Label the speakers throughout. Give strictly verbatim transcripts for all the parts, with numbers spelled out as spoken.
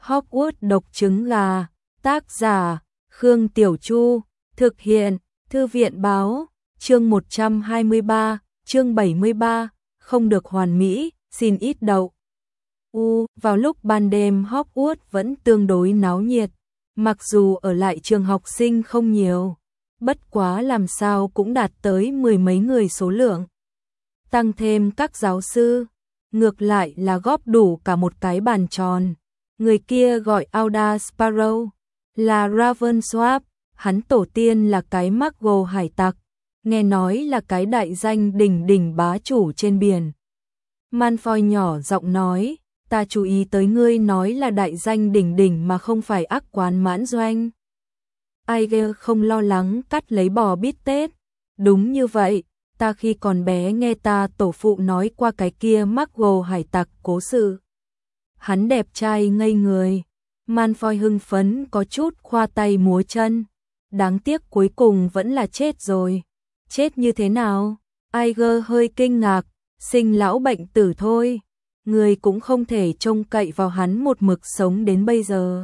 Speaker 1: Hogwarts độc trứng gà, tác giả, Khương Tiểu Chu, thực hiện, Thư viện báo, chương một trăm hai mươi ba, chương bảy mươi ba, không được hoàn mỹ, xin ít đậu. U, vào lúc ban đêm Hogwarts vẫn tương đối náo nhiệt, mặc dù ở lại trường học sinh không nhiều, bất quá làm sao cũng đạt tới mười mấy người số lượng. Tăng thêm các giáo sư, ngược lại là góp đủ cả một cái bàn tròn. Người kia gọi Auda Sparrow, là Ravensworth, hắn tổ tiên là cái Muggle hải tặc, nghe nói là cái đại danh đỉnh đỉnh bá chủ trên biển. Malfoy nhỏ giọng nói, ta chú ý tới ngươi nói là đại danh đỉnh đỉnh mà không phải ác quán mãn doanh. Aige không lo lắng cắt lấy bò bít tết. Đúng như vậy, ta khi còn bé nghe ta tổ phụ nói qua cái kia Muggle hải tặc cố sự. Hắn đẹp trai ngây người. Malfoy hưng phấn có chút khoa tay múa chân. Đáng tiếc cuối cùng vẫn là chết rồi. Chết như thế nào? Aige hơi kinh ngạc, sinh lão bệnh tử thôi. Người cũng không thể trông cậy vào hắn một mực sống đến bây giờ.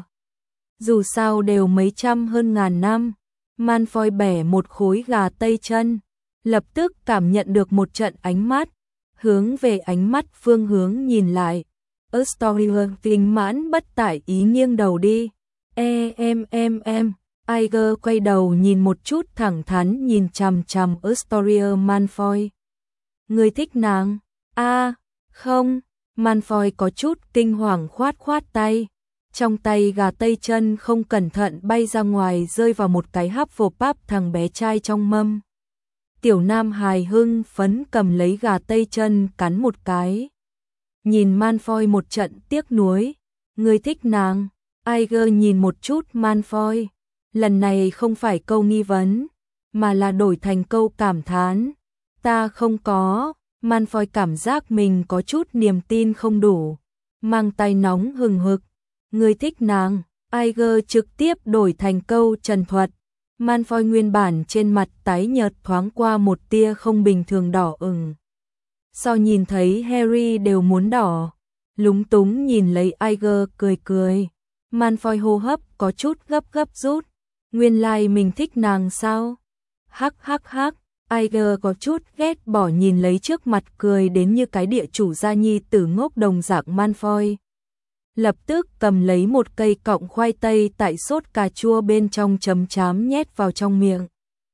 Speaker 1: Dù sao đều mấy trăm hơn ngàn năm. Malfoy bẻ một khối gà tây chân, lập tức cảm nhận được một trận ánh mắt, hướng về ánh mắt phương hướng nhìn lại. Astoria kinh mãn bất tại ý nghiêng đầu đi. E em em em, Aige quay đầu nhìn một chút thẳng thắn nhìn chằm chằm Astoria Malfoy. Người thích nàng? A, à, không. Malfoy có chút kinh hoàng khoát khoát tay. Trong tay gà tây chân không cẩn thận bay ra ngoài rơi vào một cái Hufflepuff thằng bé trai trong mâm. Tiểu Nam hài hưng phấn cầm lấy gà tây chân cắn một cái. Nhìn Malfoy một trận tiếc nuối. Người thích nàng? Aige nhìn một chút Malfoy. Lần này không phải câu nghi vấn, mà là đổi thành câu cảm thán. Ta không có. Malfoy cảm giác mình có chút niềm tin không đủ. Mang tay nóng hừng hực. Người thích nàng? Aige trực tiếp đổi thành câu trần thuật. Malfoy nguyên bản trên mặt tái nhợt thoáng qua một tia không bình thường đỏ ửng. Sau nhìn thấy Harry đều muốn đỏ, lúng túng nhìn lấy Aige cười cười. Malfoy hô hấp có chút gấp gấp rút. Nguyên lai mình thích nàng sao? Hắc hắc hắc. Aige có chút ghét bỏ nhìn lấy trước mặt cười đến như cái địa chủ gia nhi tử ngốc đồng dạng Malfoy. Lập tức cầm lấy một cây cọng khoai tây tại sốt cà chua bên trong chấm chám nhét vào trong miệng.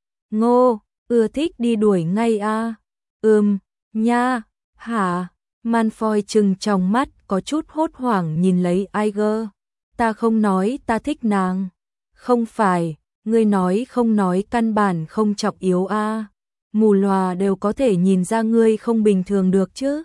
Speaker 1: Ngô, ưa thích đi đuổi ngay a? À? Ừm, nha, hả? Malfoy trừng trong mắt có chút hốt hoảng nhìn lấy Aige. Ta không nói ta thích nàng. Không phải, ngươi nói không nói căn bản không trọng yếu a. À? Mù lòa đều có thể nhìn ra ngươi không bình thường được chứ.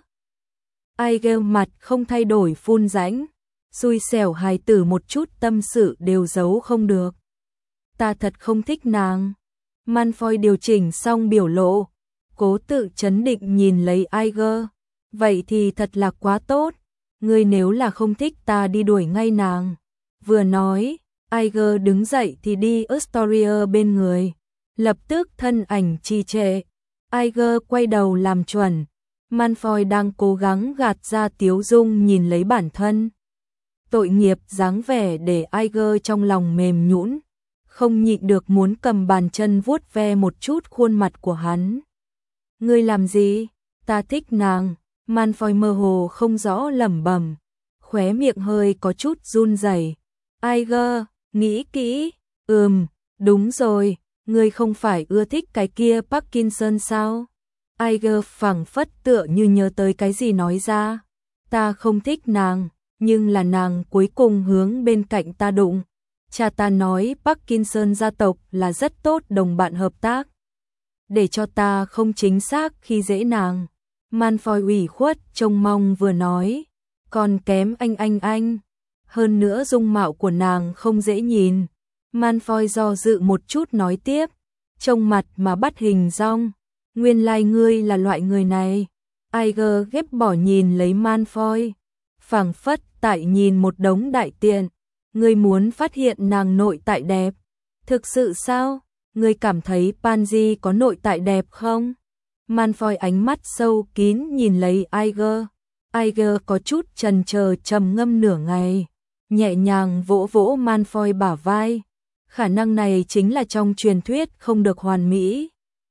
Speaker 1: Aige mặt không thay đổi phun rãnh. Xui xẻo hài tử một chút tâm sự đều giấu không được. Ta thật không thích nàng. Malfoy điều chỉnh xong biểu lộ, cố tự chấn định nhìn lấy Aige. Vậy thì thật là quá tốt. Ngươi nếu là không thích ta đi đuổi ngay nàng. Vừa nói, Aige đứng dậy thì đi Astoria bên người. Lập tức thân ảnh trì trệ. Aige quay đầu làm chuẩn. Malfoy đang cố gắng gạt ra tiếu dung nhìn lấy bản thân. Tội nghiệp dáng vẻ để Aige trong lòng mềm nhũn, không nhịn được muốn cầm bàn chân vuốt ve một chút khuôn mặt của hắn. Ngươi làm gì? Ta thích nàng. Malfoy mơ hồ không rõ lẩm bẩm, khóe miệng hơi có chút run rẩy. Aige, nghĩ kỹ. Ừm, đúng rồi, ngươi không phải ưa thích cái kia Parkinson sao? Aige phảng phất tựa như nhớ tới cái gì nói ra. Ta không thích nàng. Nhưng là nàng cuối cùng hướng bên cạnh ta đụng. Cha ta nói Parkinson gia tộc là rất tốt đồng bạn hợp tác. Để cho ta không chính xác khi dễ nàng. Malfoy ủy khuất trông mong vừa nói. Còn kém anh anh anh. Hơn nữa dung mạo của nàng không dễ nhìn. Malfoy do dự một chút nói tiếp. Trông mặt mà bắt hình dong. Nguyên lai ngươi là loại người này. Aige ghép bỏ nhìn lấy Malfoy. Phảng phất tại nhìn một đống đại tiện. Ngươi muốn phát hiện nàng nội tại đẹp. Thực sự sao? Ngươi cảm thấy Pansy có nội tại đẹp không? Malfoy ánh mắt sâu kín nhìn lấy Aige. Aige có chút chần chờ trầm ngâm nửa ngày. nhẹ nhàng vỗ vỗ Malfoy bả vai. Khả năng này chính là trong truyền thuyết không được hoàn mỹ.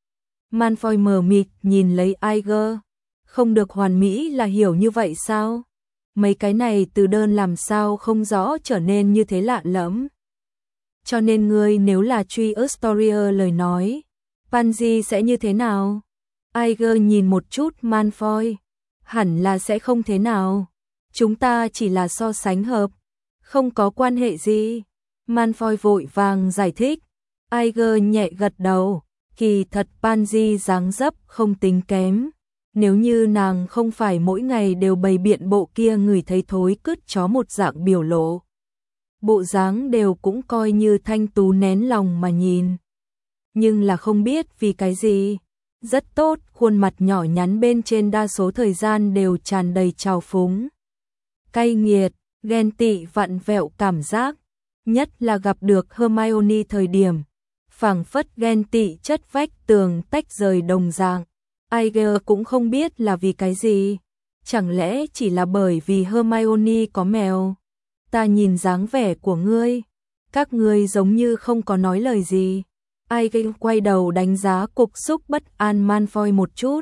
Speaker 1: Malfoy mờ mịt nhìn lấy Iger. Không được hoàn mỹ là hiểu như vậy sao? Mấy cái này từ đơn làm sao không rõ trở nên như thế lạ lẫm. Cho nên ngươi nếu là truy Astoria lời nói, Pansy sẽ như thế nào? Iger nhìn một chút Malfoy. Hẳn là sẽ không thế nào. Chúng ta chỉ là so sánh hợp. Không có quan hệ gì. Malfoy vội vàng giải thích. Iger nhẹ gật đầu. Kỳ thật Pansy dáng dấp không tính kém. Nếu như nàng không phải mỗi ngày đều bày biện bộ kia người thấy thối cứt chó một dạng biểu lộ. Bộ dáng đều cũng coi như thanh tú nén lòng mà nhìn. Nhưng là không biết vì cái gì. Rất tốt, khuôn mặt nhỏ nhắn bên trên đa số thời gian đều tràn đầy trào phúng. Cay nghiệt, ghen tị vặn vẹo cảm giác. Nhất là gặp được Hermione thời điểm. Phảng phất ghen tị chất vách tường tách rời đồng dạng. Iger cũng không biết là vì cái gì. Chẳng lẽ chỉ là bởi vì Hermione có mèo? Ta nhìn dáng vẻ của ngươi. Các ngươi giống như không có nói lời gì. Iger quay đầu đánh giá cục xúc bất an Malfoy một chút.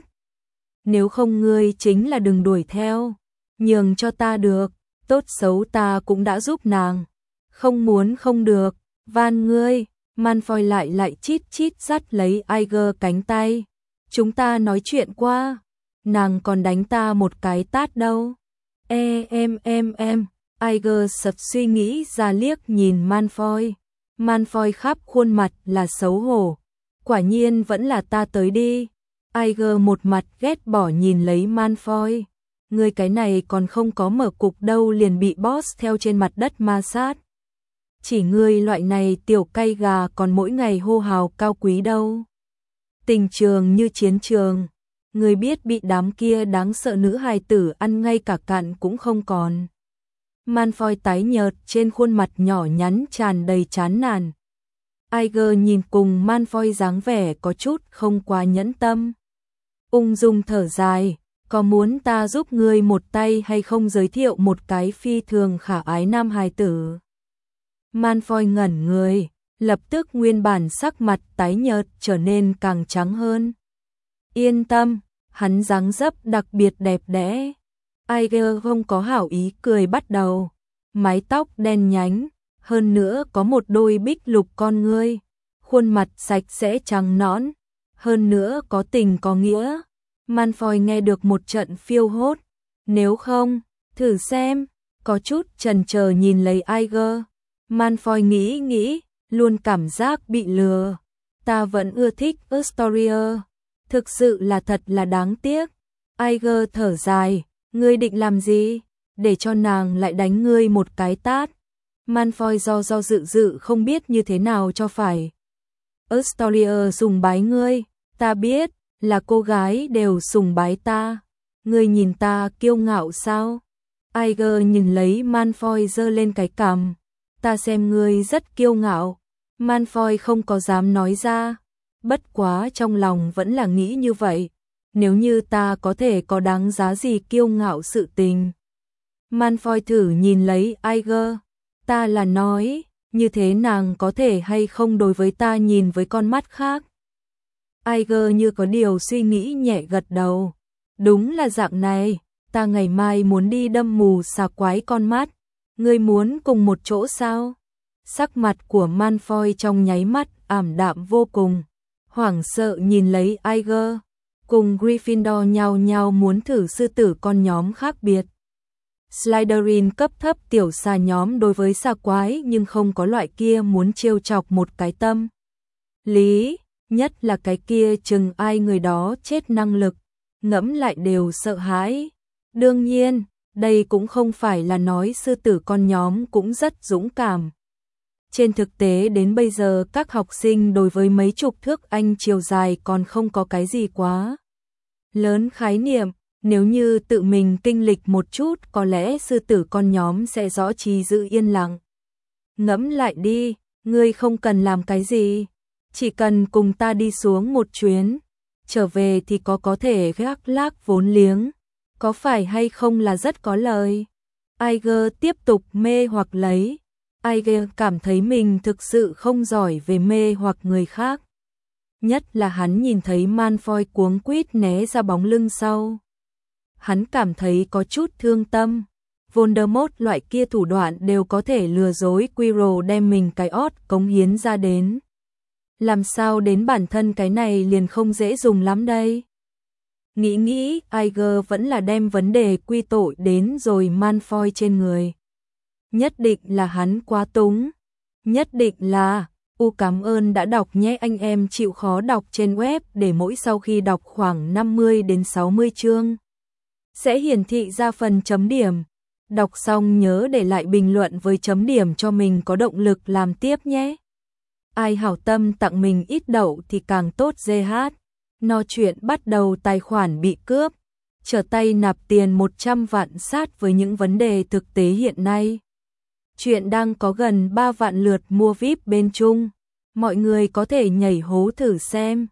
Speaker 1: Nếu không ngươi chính là đừng đuổi theo. Nhường cho ta được. Tốt xấu ta cũng đã giúp nàng. Không muốn không được. Van ngươi. Malfoy lại lại chít chít dắt lấy Iger cánh tay. Chúng ta nói chuyện qua. Nàng còn đánh ta một cái tát đâu. E em em em. Iger sập suy nghĩ ra liếc nhìn Malfoy. Malfoy khắp khuôn mặt là xấu hổ. Quả nhiên vẫn là ta tới đi. Iger một mặt ghét bỏ nhìn lấy Malfoy. Người cái này còn không có mở cục đâu liền bị boss theo trên mặt đất ma sát. Chỉ ngươi loại này tiểu cay gà còn mỗi ngày hô hào cao quý đâu. Tình trường như chiến trường. Người biết bị đám kia đáng sợ nữ hài tử ăn ngay cả cạn cũng không còn. Malfoy tái nhợt trên khuôn mặt nhỏ nhắn tràn đầy chán nản. Iger nhìn cùng Malfoy dáng vẻ có chút không quá nhẫn tâm. Ung dung thở dài. Có muốn ta giúp ngươi một tay hay không giới thiệu một cái phi thường khả ái nam hài tử? Malfoy ngẩn người, lập tức nguyên bản sắc mặt tái nhợt trở nên càng trắng hơn. Yên tâm, hắn dáng dấp đặc biệt đẹp đẽ. Iger không có hảo ý cười bắt đầu. Mái tóc đen nhánh, hơn nữa có một đôi bích lục con ngươi. Khuôn mặt sạch sẽ trắng nõn, hơn nữa có tình có nghĩa. Malfoy nghe được một trận phiêu hốt. Nếu không, thử xem, có chút chần chờ nhìn lấy Iger. Malfoy nghĩ nghĩ, luôn cảm giác bị lừa. Ta vẫn ưa thích Astoria. Thực sự là thật là đáng tiếc. Iger thở dài, ngươi định làm gì? Để cho nàng lại đánh ngươi một cái tát. Malfoy do do dự dự không biết như thế nào cho phải. Astoria sùng bái ngươi, ta biết, là cô gái đều sùng bái ta. Ngươi nhìn ta kiêu ngạo sao? Iger nhìn lấy Malfoy giơ lên cái cằm. Ta xem ngươi rất kiêu ngạo. Malfoy không có dám nói ra. Bất quá trong lòng vẫn là nghĩ như vậy. Nếu như ta có thể có đáng giá gì kiêu ngạo sự tình. Malfoy thử nhìn lấy Iger. Ta là nói, như thế nàng có thể hay không đối với ta nhìn với con mắt khác. Iger như có điều suy nghĩ nhẹ gật đầu. Đúng là dạng này, ta ngày mai muốn đi đâm mù xà quái con mắt. Ngươi muốn cùng một chỗ sao? Sắc mặt của Malfoy trong nháy mắt ảm đạm vô cùng. Hoảng sợ nhìn lấy Iger. Cùng Gryffindor nhau nhau muốn thử sư tử con nhóm khác biệt. Slytherin cấp thấp tiểu xà nhóm đối với xà quái nhưng không có loại kia muốn trêu chọc một cái tâm. Lý, nhất là cái kia chừng ai người đó chết năng lực, ngẫm lại đều sợ hãi. Đương nhiên, đây cũng không phải là nói sư tử con nhóm cũng rất dũng cảm. Trên thực tế đến bây giờ các học sinh đối với mấy chục thước anh chiều dài còn không có cái gì quá lớn khái niệm. Nếu như tự mình kinh lịch một chút có lẽ sư tử con nhóm sẽ rõ trí giữ yên lặng. Ngẫm lại đi, ngươi không cần làm cái gì. Chỉ cần cùng ta đi xuống một chuyến. Trở về thì có có thể gác lác vốn liếng. Có phải hay không là rất có lời. Iger tiếp tục mê hoặc lấy. Iger cảm thấy mình thực sự không giỏi về mê hoặc người khác. Nhất là hắn nhìn thấy Malfoy cuống quýt né ra bóng lưng sau. Hắn cảm thấy có chút thương tâm. Voldemort loại kia thủ đoạn đều có thể lừa dối Quirrell đem mình cái ót cống hiến ra đến. Làm sao đến bản thân cái này liền không dễ dùng lắm đây? Nghĩ nghĩ, Iger vẫn là đem vấn đề quy tội đến rồi Malfoy trên người. Nhất định là hắn quá túng. Nhất định là, u cảm ơn đã đọc nhé anh em chịu khó đọc trên web để mỗi sau khi đọc khoảng năm mươi đến sáu mươi chương. Sẽ hiển thị ra phần chấm điểm. Đọc xong nhớ để lại bình luận với chấm điểm cho mình có động lực làm tiếp nhé. Ai hảo tâm tặng mình ít đậu thì càng tốt giê hát. No chuyện bắt đầu tài khoản bị cướp. Trở tay nạp tiền một trăm vạn sát với những vấn đề thực tế hiện nay. Chuyện đang có gần ba vạn lượt mua víp bên Trung. Mọi người có thể nhảy hố thử xem.